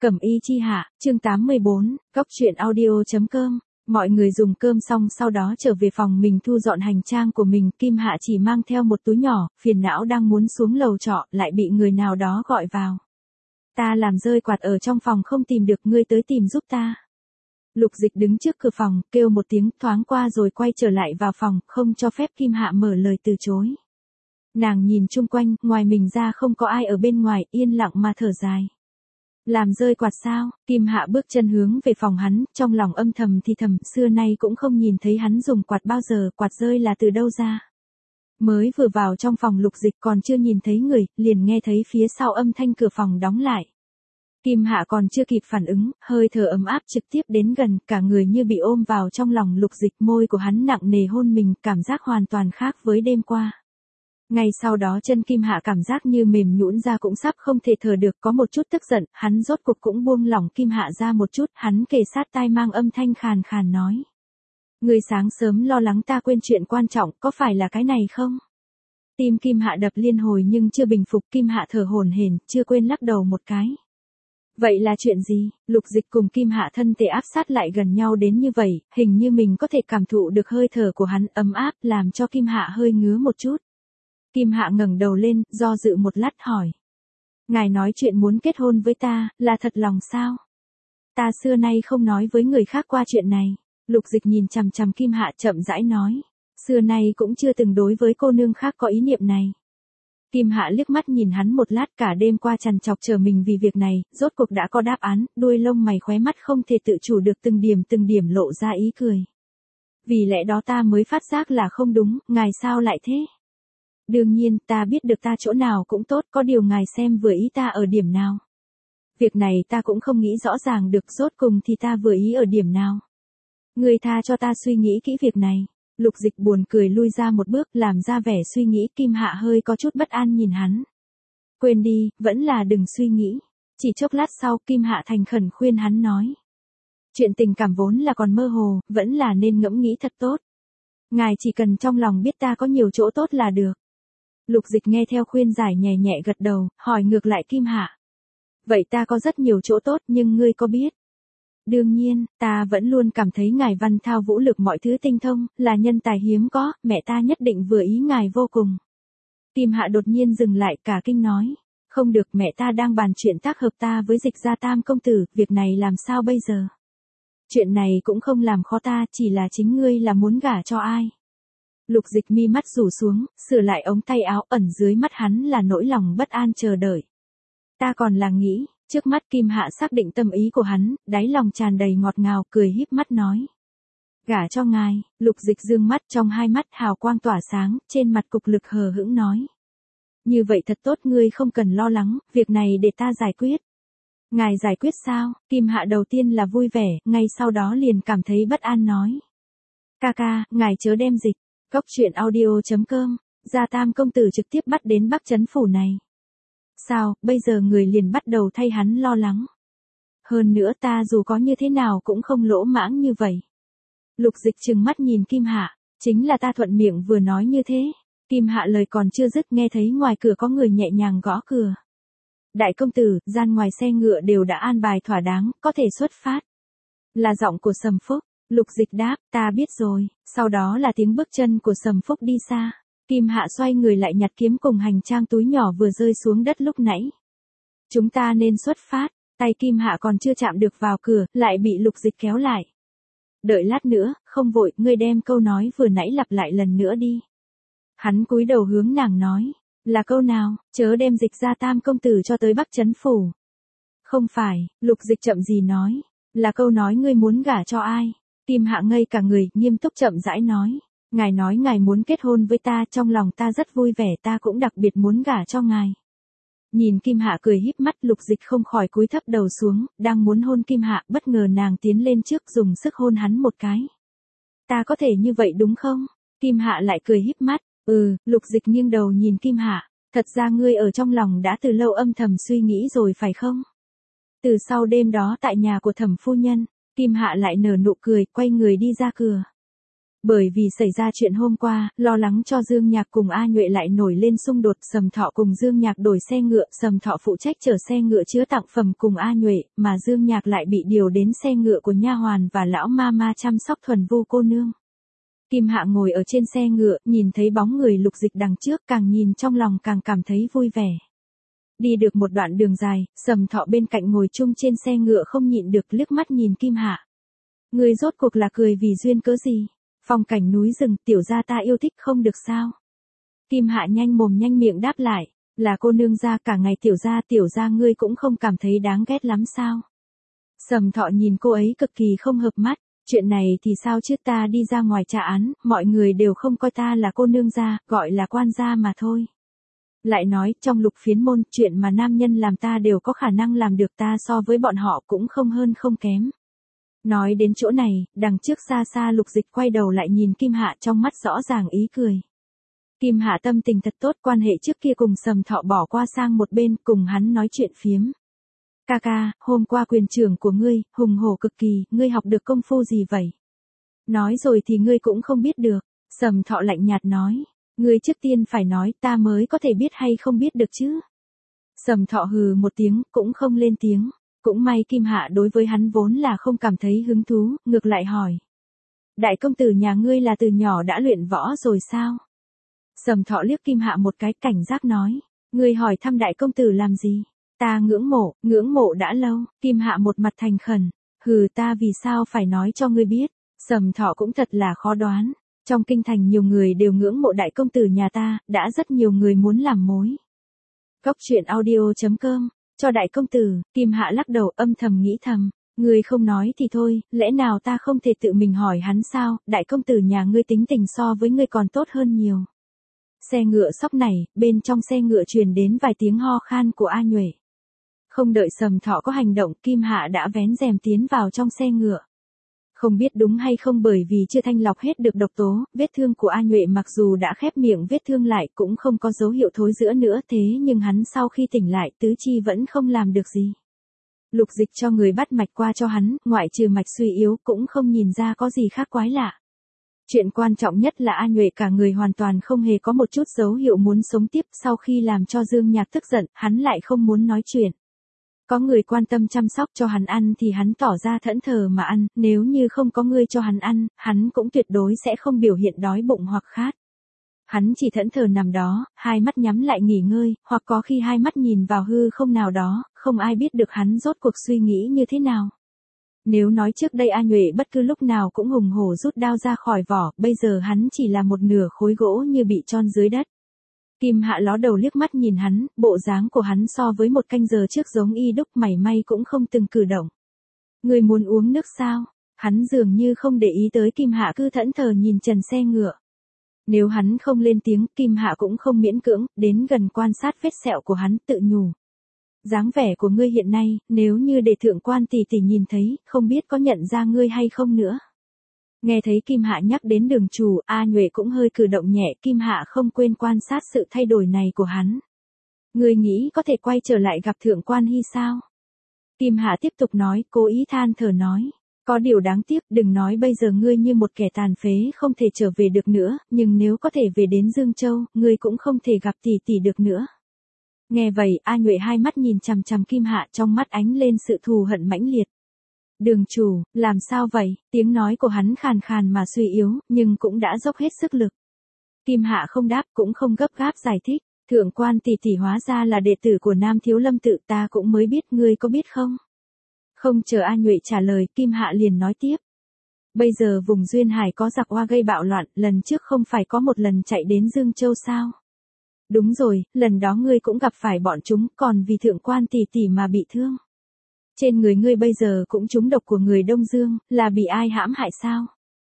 Cẩm y chi hạ, chương 84, góc truyện audio.com. Mọi người dùng cơm xong sau đó trở về phòng mình thu dọn hành trang của mình. Kim Hạ chỉ mang theo một túi nhỏ, phiền não đang muốn xuống lầu trọ, lại bị người nào đó gọi vào. Ta làm rơi quạt ở trong phòng không tìm được, ngươi tới tìm giúp ta. Lục Dịch đứng trước cửa phòng, kêu một tiếng thoáng qua rồi quay trở lại vào phòng, không cho phép Kim Hạ mở lời từ chối. Nàng nhìn chung quanh, ngoài mình ra không có ai ở bên ngoài, yên lặng mà thở dài. Làm rơi quạt sao? Kim Hạ bước chân hướng về phòng hắn, trong lòng âm thầm thì thầm, xưa nay cũng không nhìn thấy hắn dùng quạt bao giờ, quạt rơi là từ đâu ra? Mới vừa vào trong phòng Lục Dịch còn chưa nhìn thấy người, liền nghe thấy phía sau âm thanh cửa phòng đóng lại. Kim Hạ còn chưa kịp phản ứng, hơi thở ấm áp trực tiếp đến gần, cả người như bị ôm vào trong lòng Lục Dịch, môi của hắn nặng nề hôn mình, cảm giác hoàn toàn khác với đêm qua. Ngay sau đó chân Kim Hạ cảm giác như mềm nhũn ra, cũng sắp không thể thở được, có một chút tức giận, hắn rốt cục cũng buông lỏng Kim Hạ ra một chút, hắn kề sát tai mang âm thanh khàn khàn nói. Người sáng sớm lo lắng ta quên chuyện quan trọng, có phải là cái này không? Tim Kim Hạ đập liên hồi nhưng chưa bình phục, Kim Hạ thở hổn hển, chưa quên lắc đầu một cái. Vậy là chuyện gì? Lục Dịch cùng Kim Hạ thân thể áp sát lại gần nhau đến như vậy, hình như mình có thể cảm thụ được hơi thở của hắn ấm áp, làm cho Kim Hạ hơi ngứa một chút. Kim Hạ ngẩng đầu lên, do dự một lát hỏi. Ngài nói chuyện muốn kết hôn với ta, là thật lòng sao? Ta xưa nay không nói với người khác qua chuyện này. Lục Dịch nhìn chằm chằm Kim Hạ chậm rãi nói. Xưa nay cũng chưa từng đối với cô nương khác có ý niệm này. Kim Hạ liếc mắt nhìn hắn một lát, cả đêm qua trằn trọc chờ mình vì việc này, rốt cuộc đã có đáp án, đuôi lông mày khóe mắt không thể tự chủ được từng điểm lộ ra ý cười. Vì lẽ đó ta mới phát giác là không đúng, ngài sao lại thế? Đương nhiên, ta biết được ta chỗ nào cũng tốt, có điều ngài xem vừa ý ta ở điểm nào. Việc này ta cũng không nghĩ rõ ràng được, rốt cùng thì ta vừa ý ở điểm nào. Người tha cho ta suy nghĩ kỹ việc này. Lục Dịch buồn cười lui ra một bước, làm ra vẻ suy nghĩ. Kim Hạ hơi có chút bất an nhìn hắn. Quên đi, vẫn là đừng suy nghĩ. Chỉ chốc lát sau, Kim Hạ thành khẩn khuyên hắn nói. Chuyện tình cảm vốn là còn mơ hồ, vẫn là nên ngẫm nghĩ thật tốt. Ngài chỉ cần trong lòng biết ta có nhiều chỗ tốt là được. Lục Dịch nghe theo khuyên giải nhẹ nhẹ gật đầu, hỏi ngược lại Kim Hạ. Vậy ta có rất nhiều chỗ tốt, nhưng ngươi có biết? Đương nhiên, ta vẫn luôn cảm thấy ngài văn thao vũ lực mọi thứ tinh thông, là nhân tài hiếm có, mẹ ta nhất định vừa ý ngài vô cùng. Kim Hạ đột nhiên dừng lại, cả kinh nói. Không được, mẹ ta đang bàn chuyện tác hợp ta với Dịch gia tam công tử, việc này làm sao bây giờ? Chuyện này cũng không làm khó ta, chỉ là chính ngươi là muốn gả cho ai? Lục Dịch mi mắt rủ xuống, sửa lại ống tay áo, ẩn dưới mắt hắn là nỗi lòng bất an chờ đợi. Ta còn là nghĩ, trước mắt Kim Hạ xác định tâm ý của hắn, đáy lòng tràn đầy ngọt ngào, cười híp mắt nói. Gả cho ngài. Lục Dịch dương mắt, trong hai mắt hào quang tỏa sáng, trên mặt cục lực hờ hững nói. Như vậy thật tốt, ngươi không cần lo lắng, việc này để ta giải quyết. Ngài giải quyết sao? Kim Hạ đầu tiên là vui vẻ, ngay sau đó liền cảm thấy bất an nói. Ca ca, ngài chớ đem Dịch. Góc truyện audio.com, Gia tam công tử trực tiếp bắt đến Bắc Trấn phủ này. Sao, bây giờ người liền bắt đầu thay hắn lo lắng. Hơn nữa ta dù có như thế nào cũng không lỗ mãng như vậy. Lục Dịch trừng mắt nhìn Kim Hạ, chính là ta thuận miệng vừa nói như thế. Kim Hạ lời còn chưa dứt nghe thấy ngoài cửa có người nhẹ nhàng gõ cửa. Đại công tử, gian ngoài xe ngựa đều đã an bài thỏa đáng, có thể xuất phát. Là giọng của Sầm Phúc. Lục Dịch đáp, ta biết rồi, sau đó là tiếng bước chân của Sầm Phúc đi xa. Kim Hạ xoay người lại nhặt kiếm cùng hành trang túi nhỏ vừa rơi xuống đất lúc nãy. Chúng ta nên xuất phát, tay Kim Hạ còn chưa chạm được vào cửa, lại bị Lục Dịch kéo lại. Đợi lát nữa, không vội, ngươi đem câu nói vừa nãy lặp lại lần nữa đi. Hắn cúi đầu hướng nàng nói, là câu nào, chớ đem Dịch gia tam công tử cho tới Bắc Trấn phủ. Không phải, Lục Dịch chậm gì nói, là câu nói ngươi muốn gả cho ai. Kim Hạ ngây cả người, nghiêm túc chậm rãi nói. Ngài nói ngài muốn kết hôn với ta, trong lòng ta rất vui vẻ, ta cũng đặc biệt muốn gả cho ngài. Nhìn Kim Hạ cười híp mắt, Lục Dịch không khỏi cúi thấp đầu xuống, đang muốn hôn Kim Hạ, bất ngờ nàng tiến lên trước dùng sức hôn hắn một cái. Ta có thể như vậy đúng không? Kim Hạ lại cười híp mắt, Lục Dịch nghiêng đầu nhìn Kim Hạ, thật ra ngươi ở trong lòng đã từ lâu âm thầm suy nghĩ rồi phải không? Từ sau đêm đó tại nhà của Thẩm phu nhân, Kim Hạ lại nở nụ cười, quay người đi ra cửa. Bởi vì xảy ra chuyện hôm qua, lo lắng cho Dương Nhạc cùng A Nhuệ lại nổi lên xung đột, Sầm Thọ cùng Dương Nhạc đổi xe ngựa, Sầm Thọ phụ trách chở xe ngựa chứa tặng phẩm cùng A Nhuệ, mà Dương Nhạc lại bị điều đến xe ngựa của nha hoàn và lão ma ma chăm sóc thuần vu cô nương. Kim Hạ ngồi ở trên xe ngựa, nhìn thấy bóng người Lục Dịch đằng trước, càng nhìn trong lòng càng cảm thấy vui vẻ. Đi được một đoạn đường dài, Sầm Thọ bên cạnh ngồi chung trên xe ngựa không nhịn được liếc mắt nhìn Kim Hạ. Người rốt cuộc là cười vì duyên cớ gì? Phong cảnh núi rừng, tiểu gia ta yêu thích không được sao? Kim Hạ nhanh mồm nhanh miệng đáp lại, là cô nương gia cả ngày tiểu gia ngươi cũng không cảm thấy đáng ghét lắm sao? Sầm Thọ nhìn cô ấy cực kỳ không hợp mắt, chuyện này thì sao chứ, ta đi ra ngoài trả án, mọi người đều không coi ta là cô nương gia, gọi là quan gia mà thôi. Lại nói, trong Lục Phiến môn, chuyện mà nam nhân làm ta đều có khả năng làm được, ta so với bọn họ cũng không hơn không kém. Nói đến chỗ này, đằng trước xa xa Lục Dịch quay đầu lại nhìn Kim Hạ, trong mắt rõ ràng ý cười. Kim Hạ tâm tình thật tốt, quan hệ trước kia cùng Sầm Thọ bỏ qua sang một bên, cùng hắn nói chuyện phiếm. Ca ca, hôm qua quyền trưởng của ngươi, hùng hổ cực kỳ, ngươi học được công phu gì vậy? Nói rồi thì ngươi cũng không biết được. Sầm Thọ lạnh nhạt nói, ngươi trước tiên phải nói ta mới có thể biết hay không biết được chứ. Sầm Thọ hừ một tiếng, cũng không lên tiếng. Cũng may Kim Hạ đối với hắn vốn là không cảm thấy hứng thú, ngược lại hỏi. Đại công tử nhà ngươi là từ nhỏ đã luyện võ rồi sao? Sầm Thọ liếc Kim Hạ một cái, cảnh giác nói. Ngươi hỏi thăm đại công tử làm gì? Ta ngưỡng mộ đã lâu. Kim Hạ một mặt thành khẩn. Hừ, ta vì sao phải nói cho ngươi biết? Sầm Thọ cũng thật là khó đoán. Trong kinh thành nhiều người đều ngưỡng mộ đại công tử nhà ta, đã rất nhiều người muốn làm mối. Góc truyện audio.com. Cho đại công tử, Kim Hạ lắc đầu âm thầm nghĩ thầm, ngươi không nói thì thôi, lẽ nào ta không thể tự mình hỏi hắn sao, đại công tử nhà ngươi tính tình so với ngươi còn tốt hơn nhiều. Xe ngựa sóc này, bên trong xe ngựa truyền đến vài tiếng ho khan của A Nhuệ. Không đợi Sầm Thọ có hành động, Kim Hạ đã vén rèm tiến vào trong xe ngựa. Không biết đúng hay không, bởi vì chưa thanh lọc hết được độc tố, vết thương của A Nhuệ mặc dù đã khép miệng vết thương lại cũng không có dấu hiệu thối rữa nữa, thế nhưng hắn sau khi tỉnh lại tứ chi vẫn không làm được gì. Lục Dịch cho người bắt mạch qua cho hắn, ngoại trừ mạch suy yếu cũng không nhìn ra có gì khác quái lạ. Chuyện quan trọng nhất là A Nhuệ cả người hoàn toàn không hề có một chút dấu hiệu muốn sống tiếp, sau khi làm cho Dương Nhạc tức giận, hắn lại không muốn nói chuyện. Có người quan tâm chăm sóc cho hắn ăn thì hắn tỏ ra thẫn thờ mà ăn, nếu như không có người cho hắn ăn, hắn cũng tuyệt đối sẽ không biểu hiện đói bụng hoặc khát. Hắn chỉ thẫn thờ nằm đó, hai mắt nhắm lại nghỉ ngơi, hoặc có khi hai mắt nhìn vào hư không nào đó, không ai biết được hắn rốt cuộc suy nghĩ như thế nào. Nếu nói trước đây A Nhuệ bất cứ lúc nào cũng hùng hổ rút đao ra khỏi vỏ, bây giờ hắn chỉ là một nửa khối gỗ như bị tron dưới đất. Kim Hạ ló đầu liếc mắt nhìn hắn, bộ dáng của hắn so với một canh giờ trước giống y đúc, mảy may cũng không từng cử động. Người muốn uống nước sao? Hắn dường như không để ý tới Kim Hạ, cứ thẫn thờ nhìn trần xe ngựa. Nếu hắn không lên tiếng, Kim Hạ cũng không miễn cưỡng, đến gần quan sát vết sẹo của hắn, tự nhủ. Dáng vẻ của ngươi hiện nay, nếu như để thượng quan tỷ tỷ nhìn thấy, không biết có nhận ra ngươi hay không nữa. Nghe thấy Kim Hạ nhắc đến đường chủ, A Nhuệ cũng hơi cử động nhẹ, Kim Hạ không quên quan sát sự thay đổi này của hắn. Ngươi nghĩ có thể quay trở lại gặp thượng quan Hy sao? Kim Hạ tiếp tục nói, cố ý than thở nói. Có điều đáng tiếc, đừng nói bây giờ ngươi như một kẻ tàn phế không thể trở về được nữa, nhưng nếu có thể về đến Dương Châu, ngươi cũng không thể gặp tỷ tỷ được nữa. Nghe vậy, A Nhuệ hai mắt nhìn chằm chằm Kim Hạ, trong mắt ánh lên sự thù hận mãnh liệt. Đường chủ, làm sao vậy? Tiếng nói của hắn khàn khàn mà suy yếu, nhưng cũng đã dốc hết sức lực. Kim Hạ không đáp, cũng không gấp gáp giải thích. Thượng quan tỷ tỷ hóa ra là đệ tử của Nam Thiếu Lâm tự, ta cũng mới biết, ngươi có biết không? Không chờ A Nhuệ trả lời, Kim Hạ liền nói tiếp. Bây giờ vùng Duyên Hải có giặc Hoa gây bạo loạn, lần trước không phải có một lần chạy đến Dương Châu sao? Đúng rồi, lần đó ngươi cũng gặp phải bọn chúng, còn vì thượng quan tỷ tỷ mà bị thương. Trên người ngươi bây giờ cũng trúng độc của người Đông Dương, là bị ai hãm hại sao?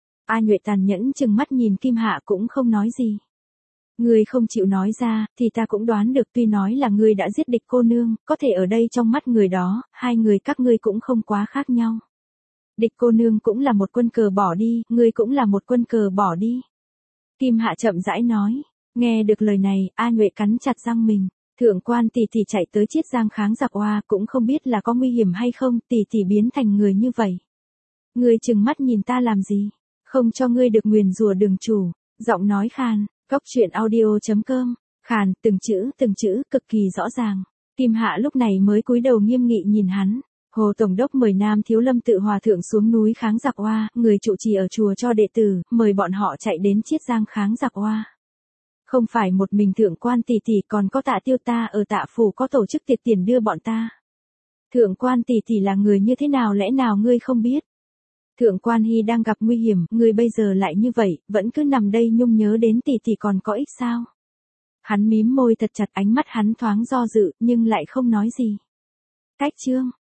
A Nhuệ tàn nhẫn chừng mắt nhìn Kim Hạ cũng không nói gì. Ngươi không chịu nói ra, thì ta cũng đoán được, tuy nói là ngươi đã giết địch cô nương, có thể ở đây trong mắt người đó, hai người các ngươi cũng không quá khác nhau. Địch cô nương cũng là một quân cờ bỏ đi, ngươi cũng là một quân cờ bỏ đi. Kim Hạ chậm rãi nói, nghe được lời này, A Nhuệ cắn chặt răng mình. Thượng quan tỷ tỷ chạy tới Chiết Giang kháng giặc Hoa, cũng không biết là có nguy hiểm hay không, tỷ tỷ biến thành người như vậy. Ngươi trừng mắt nhìn ta làm gì? Không cho ngươi được nguyền rủa đường chủ, giọng nói khàn, cóc truyện audio.com, khàn, từng chữ, cực kỳ rõ ràng. Kim Hạ lúc này mới cúi đầu nghiêm nghị nhìn hắn. Hồ Tổng đốc mời Nam Thiếu Lâm Tự Hòa Thượng xuống núi kháng giặc oa, người trụ trì ở chùa cho đệ tử, mời bọn họ chạy đến Chiết Giang kháng giặc oa. Không phải một mình thượng quan tỷ tỷ còn có Tạ Tiêu ta ở Tạ phủ có tổ chức tiệc tiền đưa bọn ta. Thượng quan tỷ tỷ là người như thế nào lẽ nào ngươi không biết? Thượng quan Hy đang gặp nguy hiểm, ngươi bây giờ lại như vậy, vẫn cứ nằm đây nhung nhớ đến tỷ tỷ còn có ích sao? Hắn mím môi thật chặt, ánh mắt hắn thoáng do dự, nhưng lại không nói gì. Cách chương